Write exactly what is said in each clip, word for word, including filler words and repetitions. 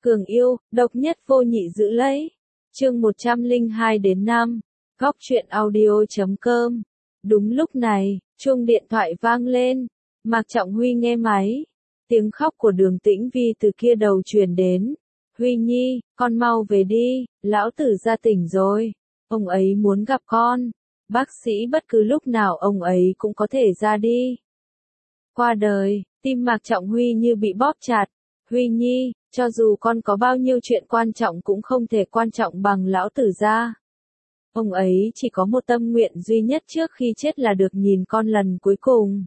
Cường yêu, độc nhất vô nhị giữ lấy. Chương một trăm lẻ hai đến năm. Góc truyện audio chấm com. Đúng lúc này, chuông điện thoại vang lên. Mạc Trọng Huy nghe máy. Tiếng khóc của Đường Tĩnh Vi từ kia đầu truyền đến. Huy Nhi, con mau về đi, lão tử ra tỉnh rồi. Ông ấy muốn gặp con. Bác sĩ bất cứ lúc nào ông ấy cũng có thể ra đi. Qua đời, tim Mạc Trọng Huy như bị bóp chặt. Huy Nhi, cho dù con có bao nhiêu chuyện quan trọng cũng không thể quan trọng bằng lão tử ra. Ông ấy chỉ có một tâm nguyện duy nhất trước khi chết là được nhìn con lần cuối cùng.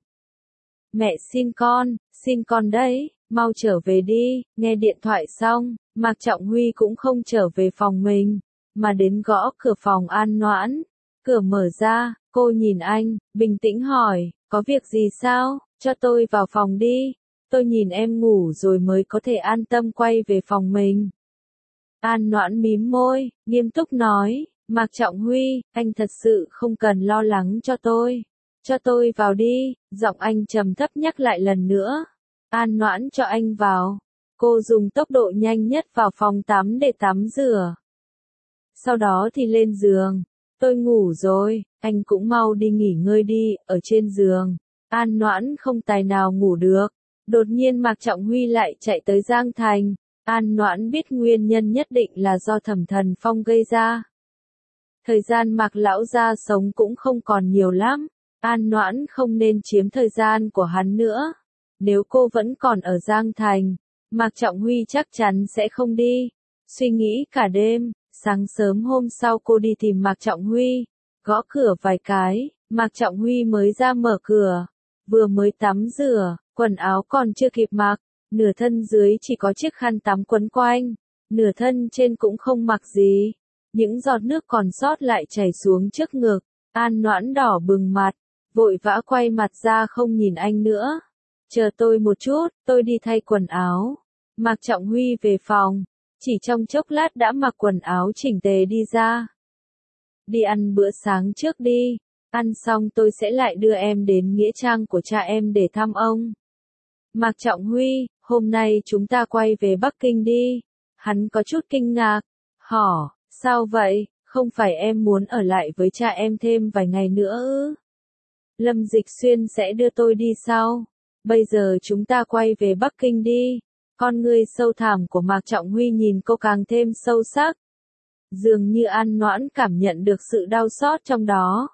Mẹ xin con, xin con đấy, mau trở về đi. Nghe điện thoại xong, Mạc Trọng Huy cũng không trở về phòng mình, mà đến gõ cửa phòng An Noãn. Cửa mở ra, cô nhìn anh, bình tĩnh hỏi, có việc gì sao, cho tôi vào phòng đi. Tôi nhìn em ngủ rồi mới có thể an tâm quay về phòng mình. An Noãn mím môi, nghiêm túc nói, Mạc Trọng Huy, anh thật sự không cần lo lắng cho tôi. Cho tôi vào đi, giọng anh trầm thấp nhắc lại lần nữa. An Noãn cho anh vào. Cô dùng tốc độ nhanh nhất vào phòng tắm để tắm rửa. Sau đó thì lên giường. Tôi ngủ rồi, anh cũng mau đi nghỉ ngơi đi, ở trên giường. An Noãn không tài nào ngủ được. Đột nhiên Mạc Trọng Huy lại chạy tới Giang Thành. An Noãn biết nguyên nhân nhất định là do Thẩm Thần Phong gây ra. Thời gian Mạc lão gia sống cũng không còn nhiều lắm. An Noãn không nên chiếm thời gian của hắn nữa. Nếu cô vẫn còn ở Giang Thành, Mạc Trọng Huy chắc chắn sẽ không đi. Suy nghĩ cả đêm, sáng sớm hôm sau cô đi tìm Mạc Trọng Huy. Gõ cửa vài cái, Mạc Trọng Huy mới ra mở cửa. Vừa mới tắm rửa, quần áo còn chưa kịp mặc, nửa thân dưới chỉ có chiếc khăn tắm quấn quanh, nửa thân trên cũng không mặc gì. Những giọt nước còn sót lại chảy xuống trước ngực. An Noãn đỏ bừng mặt, vội vã quay mặt ra không nhìn anh nữa. Chờ tôi một chút, tôi đi thay quần áo. Mạc Trọng Huy về phòng, chỉ trong chốc lát đã mặc quần áo chỉnh tề đi ra. Đi ăn bữa sáng trước đi, ăn xong tôi sẽ lại đưa em đến nghĩa trang của cha em để thăm ông. Mạc Trọng Huy, hôm nay chúng ta quay về Bắc Kinh đi. Hắn có chút kinh ngạc, hỏi, sao vậy, không phải em muốn ở lại với cha em thêm vài ngày nữa ư? Lâm Dịch Xuyên sẽ đưa tôi đi sau. Bây giờ chúng ta quay về Bắc Kinh đi. Con ngươi sâu thẳm của Mạc Trọng Huy nhìn cô càng thêm sâu sắc. Dường như An Noãn cảm nhận được sự đau xót trong đó.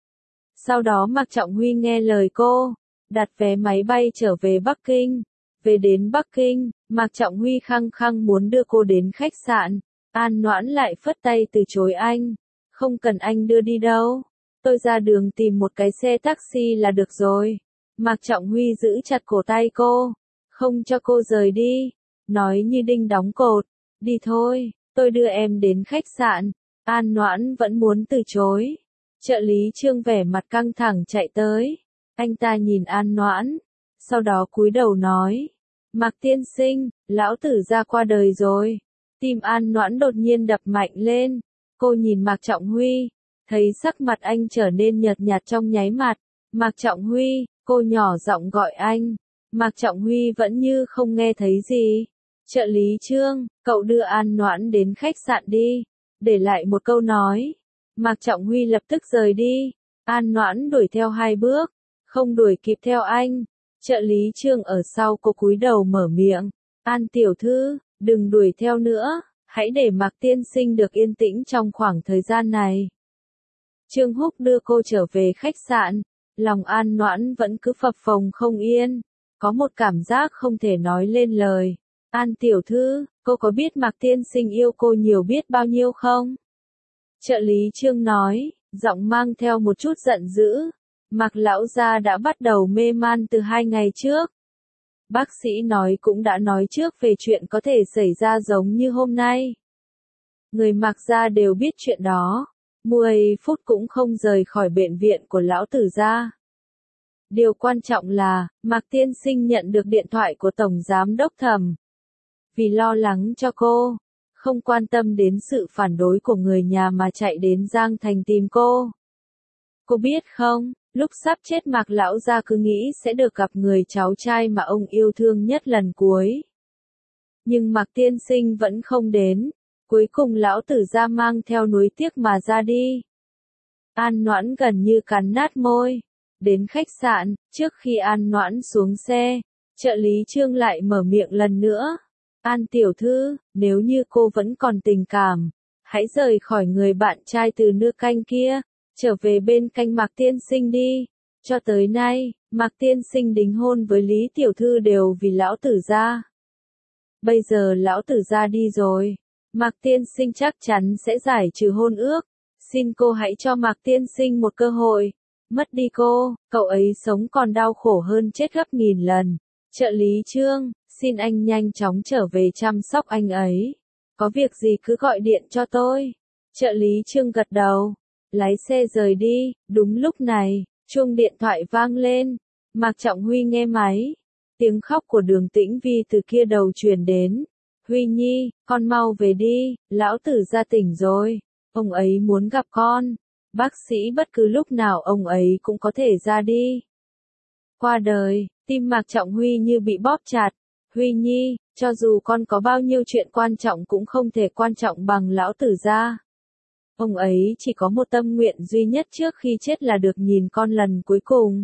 Sau đó Mạc Trọng Huy nghe lời cô, đặt vé máy bay trở về Bắc Kinh. Về đến Bắc Kinh, Mạc Trọng Huy khăng khăng muốn đưa cô đến khách sạn. An Noãn lại phất tay từ chối anh. Không cần anh đưa đi đâu. Tôi ra đường tìm một cái xe taxi là được rồi. Mạc Trọng Huy giữ chặt cổ tay cô, không cho cô rời đi, nói như đinh đóng cột, đi thôi, tôi đưa em đến khách sạn. An Noãn vẫn muốn từ chối. Trợ lý Trương vẻ mặt căng thẳng chạy tới. Anh ta nhìn An Noãn, sau đó cúi đầu nói, Mạc tiên sinh, lão tử ra qua đời rồi. Tim An Noãn đột nhiên đập mạnh lên. Cô nhìn Mạc Trọng Huy, thấy sắc mặt anh trở nên nhợt nhạt trong nháy mắt. Mạc Trọng Huy, cô nhỏ giọng gọi anh. Mạc Trọng Huy vẫn như không nghe thấy gì. Trợ lý Trương, cậu đưa An Noãn đến khách sạn đi. Để lại một câu nói. Mạc Trọng Huy lập tức rời đi. An Noãn đuổi theo hai bước, không đuổi kịp theo anh. Trợ lý Trương ở sau cô cúi đầu mở miệng. An tiểu thư, đừng đuổi theo nữa. Hãy để Mạc tiên sinh được yên tĩnh trong khoảng thời gian này. Trương Húc đưa cô trở về khách sạn. Lòng An Noãn vẫn cứ phập phồng không yên. Có một cảm giác không thể nói lên lời. An tiểu thư, cô có biết Mạc tiên sinh yêu cô nhiều biết bao nhiêu không? Trợ lý Trương nói, giọng mang theo một chút giận dữ. Mạc lão gia đã bắt đầu mê man từ hai ngày trước. Bác sĩ nói cũng đã nói trước về chuyện có thể xảy ra giống như hôm nay. Người Mạc gia đều biết chuyện đó. mười phút cũng không rời khỏi bệnh viện của lão tử gia. Điều quan trọng là, Mạc tiên sinh nhận được điện thoại của Tổng Giám đốc Thẩm. Vì lo lắng cho cô, không quan tâm đến sự phản đối của người nhà mà chạy đến Giang Thành tìm cô. Cô biết không, lúc sắp chết Mạc lão gia cứ nghĩ sẽ được gặp người cháu trai mà ông yêu thương nhất lần cuối. nhưng Mạc tiên sinh vẫn không đến. Cuối cùng lão tử gia mang theo nuối tiếc mà ra đi. An Noãn gần như cắn nát môi. Đến khách sạn, trước khi An Noãn xuống xe, trợ lý Trương lại mở miệng lần nữa. An tiểu thư, nếu như cô vẫn còn tình cảm, hãy rời khỏi người bạn trai từ nước canh kia, trở về bên cạnh Mạc tiên sinh đi. Cho tới nay, Mạc tiên sinh đính hôn với Lý tiểu thư đều vì lão tử gia. Bây giờ lão tử gia đi rồi, Mạc tiên sinh chắc chắn sẽ giải trừ hôn ước. Xin cô hãy cho Mạc tiên sinh một cơ hội. Mất đi cô, cậu ấy sống còn đau khổ hơn chết gấp nghìn lần. Trợ lý Trương, xin anh nhanh chóng trở về chăm sóc anh ấy. Có việc gì cứ gọi điện cho tôi. Trợ lý Trương gật đầu, lái xe rời đi. Đúng lúc này, chuông điện thoại vang lên. Mạc Trọng Huy nghe máy. Tiếng khóc của Đường Tĩnh Vi từ kia đầu truyền đến. Huy Nhi, con mau về đi, lão tử gia tỉnh rồi. Ông ấy muốn gặp con. Bác sĩ bất cứ lúc nào ông ấy cũng có thể ra đi. Qua đời, tim Mạc Trọng Huy như bị bóp chặt. Huy Nhi, cho dù con có bao nhiêu chuyện quan trọng cũng không thể quan trọng bằng lão tử gia. Ông ấy chỉ có một tâm nguyện duy nhất trước khi chết là được nhìn con lần cuối cùng.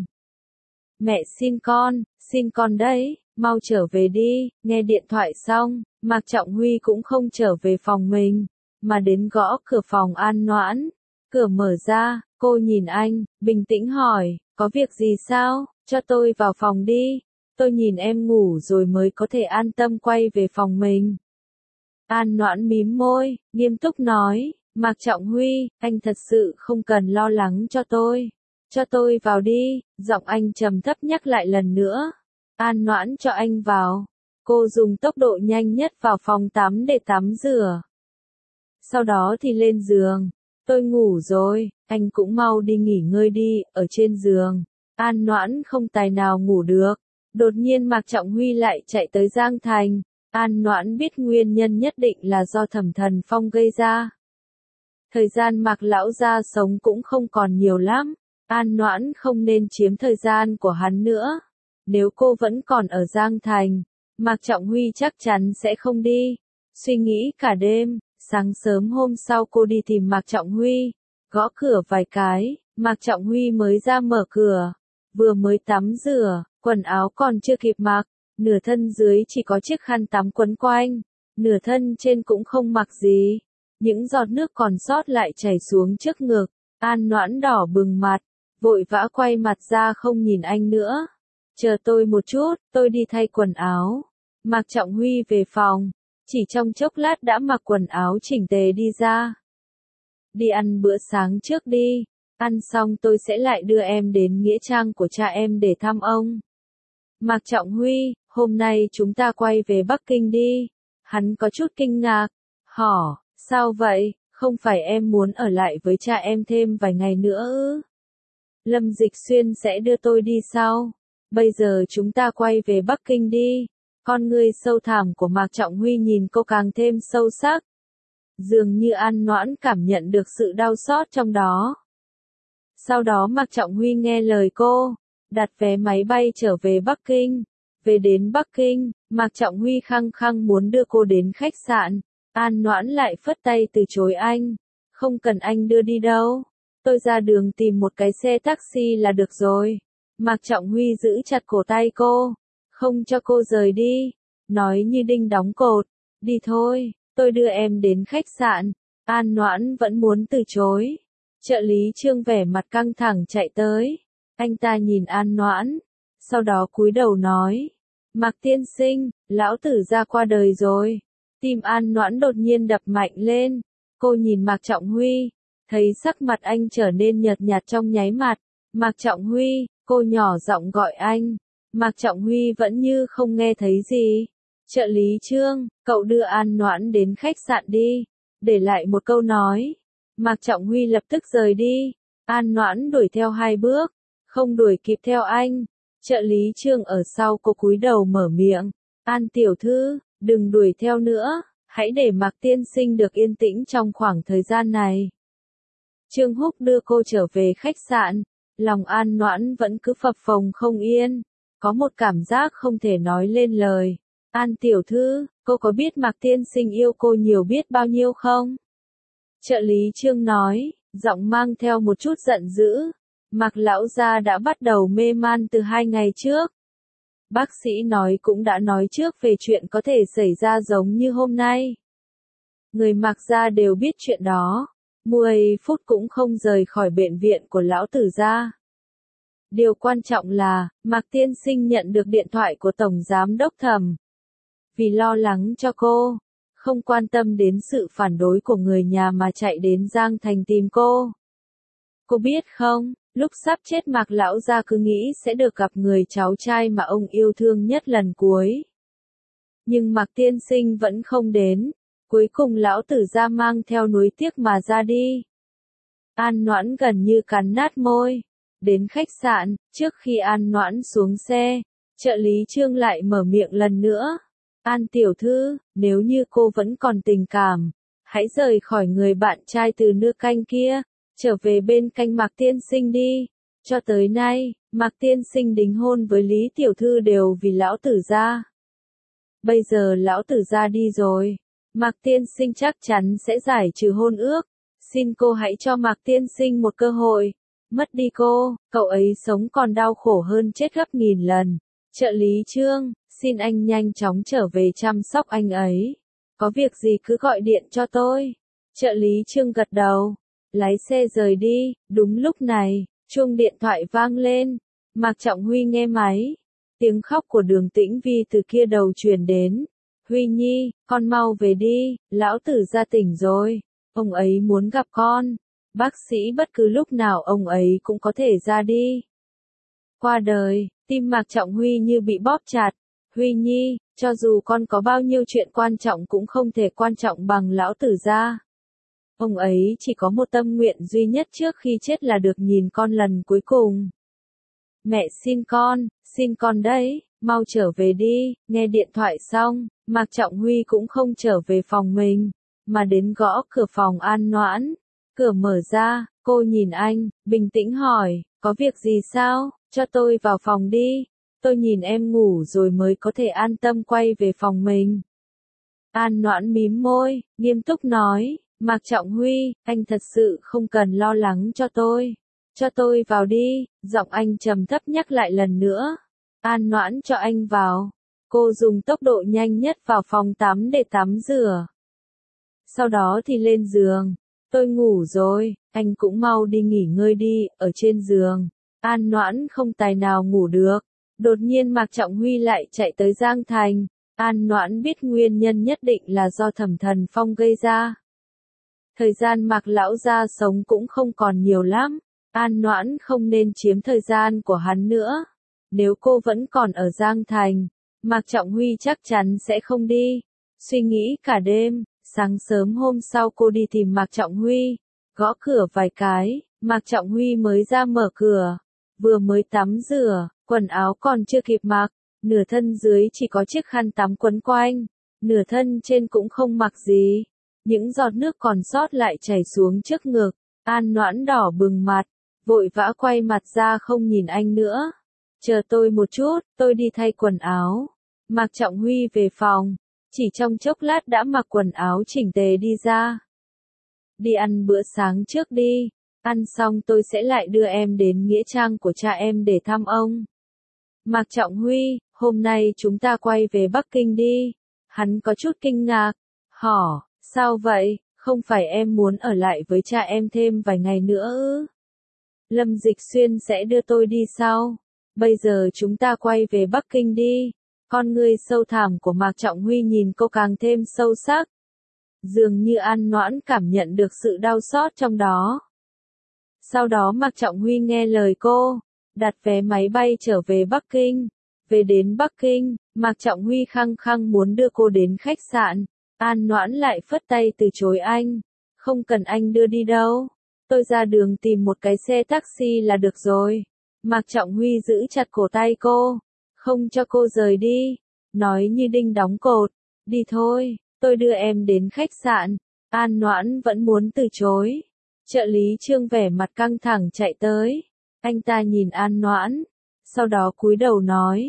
Mẹ xin con, xin con đấy, mau trở về đi. Nghe điện thoại xong, Mạc Trọng Huy cũng không trở về phòng mình, mà đến gõ cửa phòng An Noãn. Cửa mở ra, cô nhìn anh, bình tĩnh hỏi, có việc gì sao, cho tôi vào phòng đi, tôi nhìn em ngủ rồi mới có thể an tâm quay về phòng mình. An Noãn mím môi, nghiêm túc nói, Mạc Trọng Huy, anh thật sự không cần lo lắng cho tôi, cho tôi vào đi, giọng anh trầm thấp nhắc lại lần nữa. An Noãn cho anh vào, cô dùng tốc độ nhanh nhất vào phòng tắm để tắm rửa. Sau đó thì lên giường. Tôi ngủ rồi, anh cũng mau đi nghỉ ngơi đi, ở trên giường. An Noãn không tài nào ngủ được. Đột nhiên Mạc Trọng Huy lại chạy tới Giang Thành. An Noãn biết nguyên nhân nhất định là do Thẩm Thần Phong gây ra. Thời gian Mạc lão gia sống cũng không còn nhiều lắm. An Noãn không nên chiếm thời gian của hắn nữa. Nếu cô vẫn còn ở Giang Thành, Mạc Trọng Huy chắc chắn sẽ không đi. Suy nghĩ cả đêm. Sáng sớm hôm sau cô đi tìm Mạc Trọng Huy, gõ cửa vài cái, Mạc Trọng Huy mới ra mở cửa, vừa mới tắm rửa, quần áo còn chưa kịp mặc, nửa thân dưới chỉ có chiếc khăn tắm quấn quanh, nửa thân trên cũng không mặc gì, những giọt nước còn sót lại chảy xuống trước ngực. An Noãn đỏ bừng mặt, vội vã quay mặt ra không nhìn anh nữa. Chờ tôi một chút, tôi đi thay quần áo. Mạc Trọng Huy về phòng. Chỉ trong chốc lát đã mặc quần áo chỉnh tề đi ra. Đi ăn bữa sáng trước đi, ăn xong tôi sẽ lại đưa em đến nghĩa trang của cha em để thăm ông. Mạc Trọng Huy, hôm nay chúng ta quay về Bắc Kinh đi. Hắn có chút kinh ngạc, hỏi, sao vậy, không phải em muốn ở lại với cha em thêm vài ngày nữa ư? Lâm Dịch Xuyên sẽ đưa tôi đi sau. Bây giờ chúng ta quay về Bắc Kinh đi. Con ngươi sâu thẳm của Mạc Trọng Huy nhìn cô càng thêm sâu sắc. Dường như An Noãn cảm nhận được sự đau xót trong đó. Sau đó Mạc Trọng Huy nghe lời cô, đặt vé máy bay trở về Bắc Kinh. Về đến Bắc Kinh, Mạc Trọng Huy khăng khăng muốn đưa cô đến khách sạn. An Noãn lại phất tay từ chối anh. Không cần anh đưa đi đâu. Tôi ra đường tìm một cái xe taxi là được rồi. Mạc Trọng Huy giữ chặt cổ tay cô. Không cho cô rời đi, nói như đinh đóng cột, đi thôi, tôi đưa em đến khách sạn. An Noãn vẫn muốn từ chối. Trợ lý Trương vẻ mặt căng thẳng chạy tới, anh ta nhìn An Noãn, sau đó cúi đầu nói, Mạc tiên sinh, lão tử gia qua đời rồi. Tim An Noãn đột nhiên đập mạnh lên, cô nhìn Mạc Trọng Huy, thấy sắc mặt anh trở nên nhợt nhạt trong nháy mắt. Mạc Trọng Huy, cô nhỏ giọng gọi anh. Mạc Trọng Huy vẫn như không nghe thấy gì. Trợ lý Trương, cậu đưa An Noãn đến khách sạn đi. Để lại một câu nói. Mạc Trọng Huy lập tức rời đi. An Noãn đuổi theo hai bước. Không đuổi kịp theo anh. Trợ lý Trương ở sau cô cúi đầu mở miệng. An tiểu thư, đừng đuổi theo nữa. Hãy để Mạc tiên sinh được yên tĩnh trong khoảng thời gian này. Trương Húc đưa cô trở về khách sạn. Lòng An Noãn vẫn cứ phập phồng không yên. Có một cảm giác không thể nói lên lời. An tiểu thư, cô có biết Mạc tiên sinh yêu cô nhiều biết bao nhiêu không? Trợ lý Trương nói, giọng mang theo một chút giận dữ. Mạc lão gia đã bắt đầu mê man từ hai ngày trước. Bác sĩ nói cũng đã nói trước về chuyện có thể xảy ra giống như hôm nay. Người Mạc gia đều biết chuyện đó. mười phút cũng không rời khỏi bệnh viện của lão tử gia. Điều quan trọng là, Mạc tiên sinh nhận được điện thoại của Tổng Giám đốc Thẩm. Vì lo lắng cho cô, không quan tâm đến sự phản đối của người nhà mà chạy đến Giang Thành tìm cô. Cô biết không, lúc sắp chết Mạc lão gia cứ nghĩ sẽ được gặp người cháu trai mà ông yêu thương nhất lần cuối. Nhưng Mạc tiên sinh vẫn không đến, cuối cùng lão tử gia mang theo nuối tiếc mà ra đi. An Noãn gần như cắn nát môi. Đến khách sạn, trước khi An Noãn xuống xe, trợ lý Trương lại mở miệng lần nữa. An tiểu thư, nếu như cô vẫn còn tình cảm, hãy rời khỏi người bạn trai từ nước canh kia, trở về bên cạnh Mạc tiên sinh đi. Cho tới nay, Mạc tiên sinh đính hôn với Lý tiểu thư đều vì lão tử gia. Bây giờ lão tử gia đi rồi, Mạc tiên sinh chắc chắn sẽ giải trừ hôn ước. Xin cô hãy cho Mạc tiên sinh một cơ hội. Mất đi cô, cậu ấy sống còn đau khổ hơn chết gấp nghìn lần. Trợ lý Trương, xin anh nhanh chóng trở về chăm sóc anh ấy. Có việc gì cứ gọi điện cho tôi. Trợ lý Trương gật đầu, lái xe rời đi. Đúng lúc này, chuông điện thoại vang lên. Mạc Trọng Huy nghe máy. Tiếng khóc của Đường Tĩnh Vi từ kia đầu truyền đến. Huy Nhi, con mau về đi, lão tử gia tỉnh rồi. Ông ấy muốn gặp con. Bác sĩ bất cứ lúc nào ông ấy cũng có thể ra đi. Qua đời, tim Mạc Trọng Huy như bị bóp chặt. Huy Nhi, cho dù con có bao nhiêu chuyện quan trọng cũng không thể quan trọng bằng lão tử gia. Ông ấy chỉ có một tâm nguyện duy nhất trước khi chết là được nhìn con lần cuối cùng. Mẹ xin con, xin con đấy, mau trở về đi. Nghe điện thoại xong, Mạc Trọng Huy cũng không trở về phòng mình, mà đến gõ cửa phòng An Noãn. Cửa mở ra, cô nhìn anh, bình tĩnh hỏi, có việc gì sao, cho tôi vào phòng đi, tôi nhìn em ngủ rồi mới có thể an tâm quay về phòng mình. An Noãn mím môi, nghiêm túc nói, Mạc Trọng Huy, anh thật sự không cần lo lắng cho tôi, cho tôi vào đi, giọng anh trầm thấp nhắc lại lần nữa. An Noãn cho anh vào, cô dùng tốc độ nhanh nhất vào phòng tắm để tắm rửa. Sau đó thì lên giường. Tôi ngủ rồi, anh cũng mau đi nghỉ ngơi đi, ở trên giường. An Noãn không tài nào ngủ được. Đột nhiên Mạc Trọng Huy lại chạy tới Giang Thành. An Noãn biết nguyên nhân nhất định là do Thẩm Thần Phong gây ra. Thời gian Mạc lão gia sống cũng không còn nhiều lắm. An Noãn không nên chiếm thời gian của hắn nữa. Nếu cô vẫn còn ở Giang Thành, Mạc Trọng Huy chắc chắn sẽ không đi. Suy nghĩ cả đêm. Sáng sớm hôm sau cô đi tìm Mạc Trọng Huy, gõ cửa vài cái, Mạc Trọng Huy mới ra mở cửa, vừa mới tắm rửa, quần áo còn chưa kịp mặc, nửa thân dưới chỉ có chiếc khăn tắm quấn quanh, nửa thân trên cũng không mặc gì, những giọt nước còn sót lại chảy xuống trước ngực. An Noãn đỏ bừng mặt, vội vã quay mặt ra không nhìn anh nữa. Chờ tôi một chút, tôi đi thay quần áo. Mạc Trọng Huy về phòng. Chỉ trong chốc lát đã mặc quần áo chỉnh tề đi ra. Đi ăn bữa sáng trước đi, ăn xong tôi sẽ lại đưa em đến nghĩa trang của cha em để thăm ông. Mạc Trọng Huy, hôm nay chúng ta quay về Bắc Kinh đi. Hắn có chút kinh ngạc, hỏi, sao vậy, không phải em muốn ở lại với cha em thêm vài ngày nữa ư? Lâm Dịch Xuyên sẽ đưa tôi đi sau. Bây giờ chúng ta quay về Bắc Kinh đi. Con ngươi sâu thẳm của Mạc Trọng Huy nhìn cô càng thêm sâu sắc. Dường như An Noãn cảm nhận được sự đau xót trong đó. Sau đó Mạc Trọng Huy nghe lời cô, đặt vé máy bay trở về Bắc Kinh. Về đến Bắc Kinh, Mạc Trọng Huy khăng khăng muốn đưa cô đến khách sạn. An Noãn lại phất tay từ chối anh. Không cần anh đưa đi đâu. Tôi ra đường tìm một cái xe taxi là được rồi. Mạc Trọng Huy giữ chặt cổ tay cô. Không cho cô rời đi, nói như đinh đóng cột, đi thôi, tôi đưa em đến khách sạn. An Noãn vẫn muốn từ chối. Trợ lý Trương vẻ mặt căng thẳng chạy tới. Anh ta nhìn An Noãn, sau đó cúi đầu nói,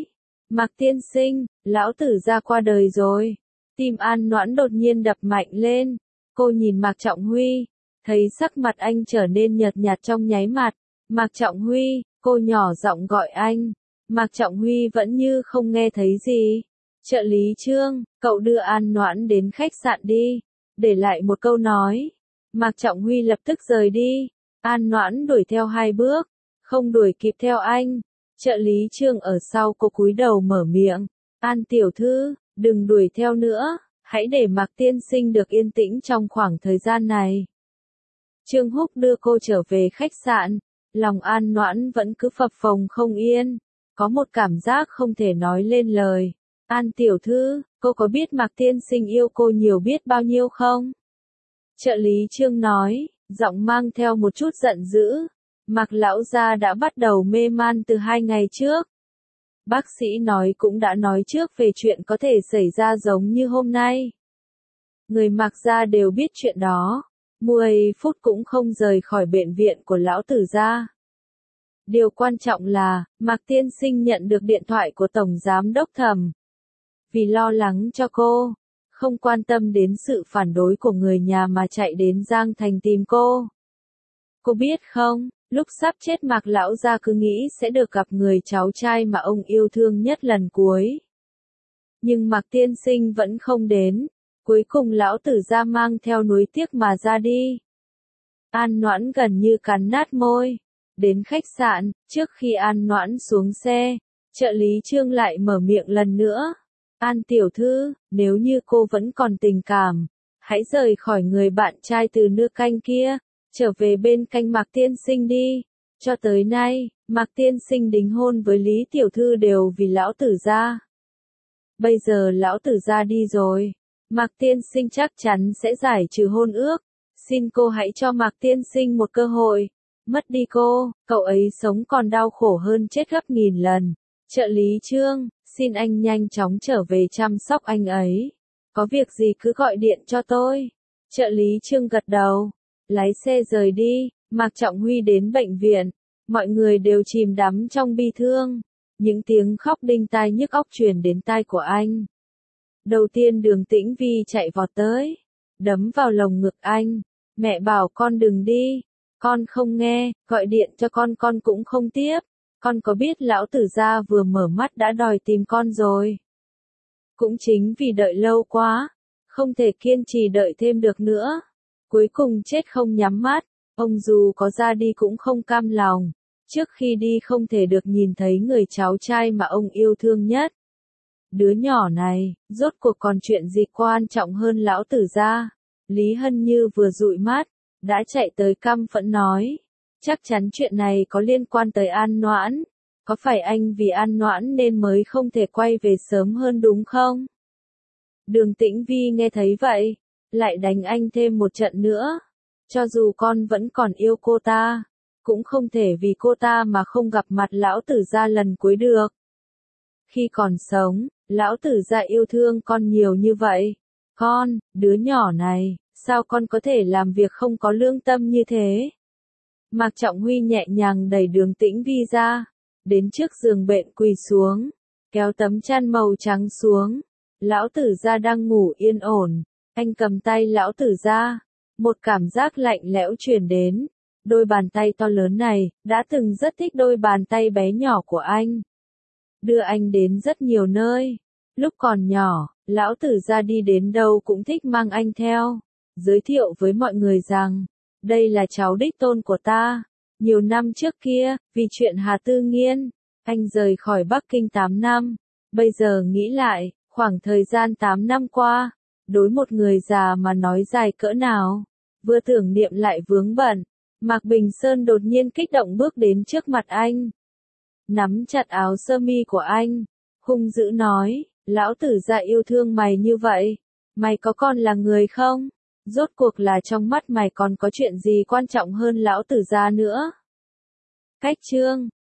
Mạc tiên sinh, lão tử gia qua đời rồi. Tim An Noãn đột nhiên đập mạnh lên. Cô nhìn Mạc Trọng Huy, thấy sắc mặt anh trở nên nhợt nhạt trong nháy mắt. Mạc Trọng Huy, cô nhỏ giọng gọi anh. Mạc Trọng Huy vẫn như không nghe thấy gì. Trợ lý Trương, cậu đưa An Noãn đến khách sạn đi. Để lại một câu nói. Mạc Trọng Huy lập tức rời đi. An Noãn đuổi theo hai bước, không đuổi kịp theo anh. Trợ lý Trương ở sau cô cúi đầu mở miệng. An tiểu thư, đừng đuổi theo nữa, hãy để Mạc tiên sinh được yên tĩnh trong khoảng thời gian này. Trương Húc đưa cô trở về khách sạn, lòng An Noãn vẫn cứ phập phồng không yên, có một cảm giác không thể nói lên lời. An tiểu thư, cô có biết Mạc tiên sinh yêu cô nhiều biết bao nhiêu không? Trợ lý Trương nói, giọng mang theo một chút giận dữ. Mạc lão gia đã bắt đầu mê man từ hai ngày trước. Bác sĩ nói cũng đã nói trước về chuyện có thể xảy ra giống như hôm nay. Người Mạc gia đều biết chuyện đó. mười phút cũng không rời khỏi bệnh viện của lão tử gia. Điều quan trọng là, Mạc tiên sinh nhận được điện thoại của Tổng Giám đốc Thẩm. Vì lo lắng cho cô, không quan tâm đến sự phản đối của người nhà mà chạy đến Giang Thành tìm cô. Cô biết không, lúc sắp chết Mạc lão gia cứ nghĩ sẽ được gặp người cháu trai mà ông yêu thương nhất lần cuối. Nhưng Mạc tiên sinh vẫn không đến, cuối cùng lão tử gia mang theo nuối tiếc mà ra đi. An Noãn gần như cắn nát môi. Đến khách sạn, trước khi An Noãn xuống xe, trợ lý Trương lại mở miệng lần nữa. An tiểu thư, nếu như cô vẫn còn tình cảm, hãy rời khỏi người bạn trai từ nước canh kia, trở về bên canh Mạc tiên sinh đi. Cho tới nay, Mạc tiên sinh đính hôn với Lý tiểu thư đều vì lão tử gia. Bây giờ lão tử gia đi rồi, Mạc tiên sinh chắc chắn sẽ giải trừ hôn ước. Xin cô hãy cho Mạc tiên sinh một cơ hội. Mất đi cô, cậu ấy sống còn đau khổ hơn chết gấp nghìn lần. Trợ lý Trương, xin anh nhanh chóng trở về chăm sóc anh ấy. Có việc gì cứ gọi điện cho tôi. Trợ lý Trương gật đầu, lái xe rời đi. Mạc Trọng Huy đến bệnh viện, mọi người đều chìm đắm trong bi thương. Những tiếng khóc đinh tai nhức óc truyền đến tai của anh. Đầu tiên Đường Tĩnh Vi chạy vọt tới, đấm vào lồng ngực anh. Mẹ bảo con đừng đi, con không nghe, gọi điện cho con con cũng không tiếp. Con có biết lão tử gia vừa mở mắt đã đòi tìm con rồi. Cũng chính vì đợi lâu quá, không thể kiên trì đợi thêm được nữa. Cuối cùng chết không nhắm mắt, ông dù có ra đi cũng không cam lòng. Trước khi đi không thể được nhìn thấy người cháu trai mà ông yêu thương nhất. Đứa nhỏ này, rốt cuộc còn chuyện gì quan trọng hơn lão tử gia? Lý Hân Như vừa dụi mắt, đã chạy tới căm phẫn nói. Chắc chắn chuyện này có liên quan tới An Noãn. Có phải anh vì An Noãn nên mới không thể quay về sớm hơn đúng không? Đường Tĩnh Vi nghe thấy vậy, lại đánh anh thêm một trận nữa. Cho dù con vẫn còn yêu cô ta, cũng không thể vì cô ta mà không gặp mặt lão tử gia lần cuối được. Khi còn sống, lão tử gia yêu thương con nhiều như vậy. Con, đứa nhỏ này, sao con có thể làm việc không có lương tâm như thế? Mạc Trọng Huy nhẹ nhàng đẩy Đường Tĩnh Vi ra, đến trước giường bệnh quỳ xuống, kéo tấm chăn màu trắng xuống. Lão tử gia đang ngủ yên ổn, anh cầm tay lão tử gia, một cảm giác lạnh lẽo truyền đến. Đôi bàn tay to lớn này, đã từng rất thích đôi bàn tay bé nhỏ của anh. Đưa anh đến rất nhiều nơi. Lúc còn nhỏ, lão tử gia đi đến đâu cũng thích mang anh theo. Giới thiệu với mọi người rằng, đây là cháu đích tôn của ta. Nhiều năm trước kia, vì chuyện Hà Tư Nghiên, anh rời khỏi Bắc Kinh tám năm. Bây giờ nghĩ lại, khoảng thời gian tám năm qua, đối một người già mà nói dài cỡ nào. Vừa tưởng niệm lại vướng bận. Mạc Bình Sơn đột nhiên kích động bước đến trước mặt anh. Nắm chặt áo sơ mi của anh, hung dữ nói, lão tử gia yêu thương mày như vậy, mày có còn là người không? Rốt cuộc là trong mắt mày còn có chuyện gì quan trọng hơn lão tử gia nữa? Cách chương